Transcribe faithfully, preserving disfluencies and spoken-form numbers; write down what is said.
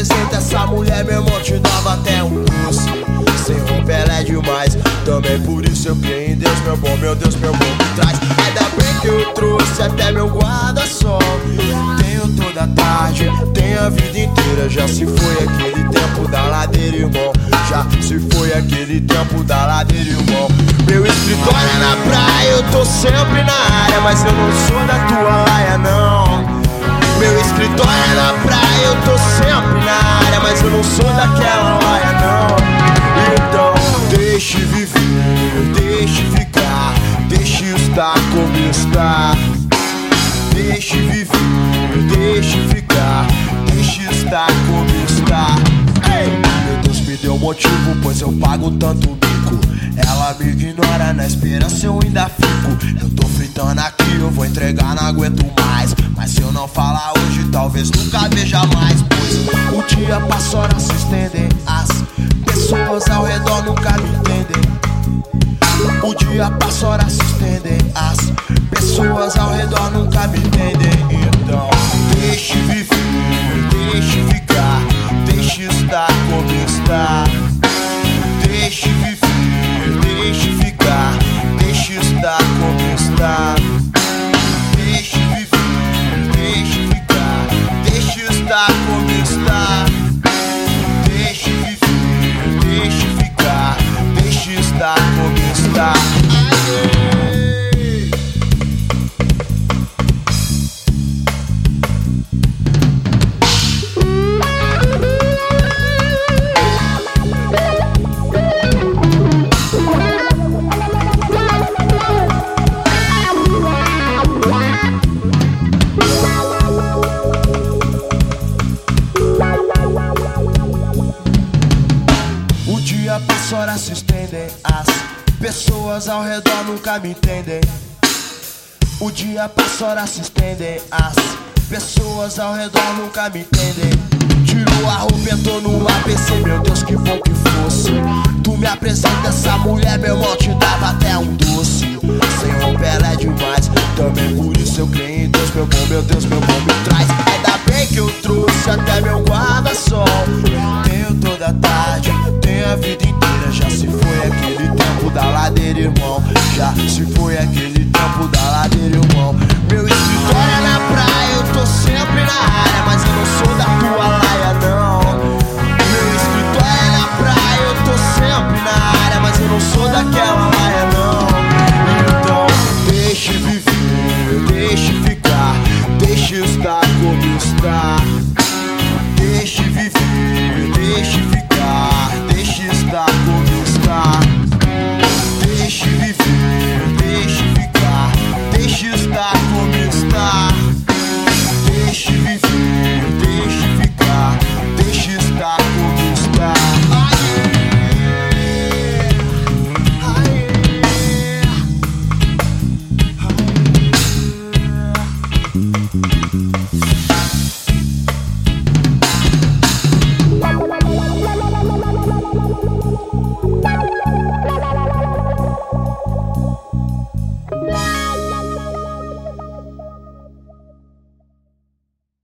apresenta essa mulher, meu irmão, te dava até um doce. Sem romper ela é demais, também por isso eu criei em Deus, meu bom, meu Deus, meu bom me traz. Ainda bem que eu trouxe até meu guarda-sol. Tenho toda a tarde, tenho a vida inteira. Já se foi aquele tempo da ladeira, irmão. Já se foi aquele tempo da ladeira, irmão. Meu escritório é na praia, eu tô sempre na área, mas eu não sou da tua laia, não. Meu escritório é na praia, eu tô sempre na área, mas eu não sou daquela laia, não. Então deixe viver, deixe ficar, deixe estar como está. Deixe viver, deixe ficar, deixe estar como está. Ei! Meu Deus me deu motivo, pois eu pago tanto bico. Ela me ignora, na esperança eu ainda fico. Eu tô fritando aqui, eu vou entregar, não aguento mais. Mas se eu não falar hoje, talvez nunca veja mais. Pois o dia passa, horas se estendem, as pessoas ao redor nunca me entendem. O dia passa, horas se estendem, as pessoas ao redor nunca me entendem. Então deixe viver, deixe ficar, deixe estar como está. Deixe viver, deixe ficar, deixe estar como está. Deixe viver, deixe ficar, deixe estar como está. Deixe viver, deixe ficar, deixe estar como está. O dia passa, horas se estendem, as pessoas ao redor nunca me entendem. O dia passa, horas se estendem, as pessoas ao redor nunca me entendem. Tirou a roupa, entrou no A B C, meu Deus, que bom que fosse. Tu me apresenta essa mulher, meu irmão, te dava até um doce. Sem roupa ela é demais, também por isso eu creio em Deus, meu bom, meu Deus, meu bom me traz. Ainda bem que eu trouxe até meu guarda-sol. Tenho toda a tarde, tenho a vida inteira. Já se foi aquele tempo da ladeira, irmão. Já se foi aquele tempo da ladeira, irmão. Meu escritório é na praia, eu tô sempre na área, mas eu não sou da tua laia, não. Meu escritório é na praia, eu tô sempre na área, mas eu não sou daquela laia, não. Então deixe viver, deixe ficar, deixe estar como está. Deixe viver, deixe ficar, deixe estar como está. Deixe viver, deixe ficar, deixe estar como está. Deixe viver, deixe ficar, deixe estar como está. Wow.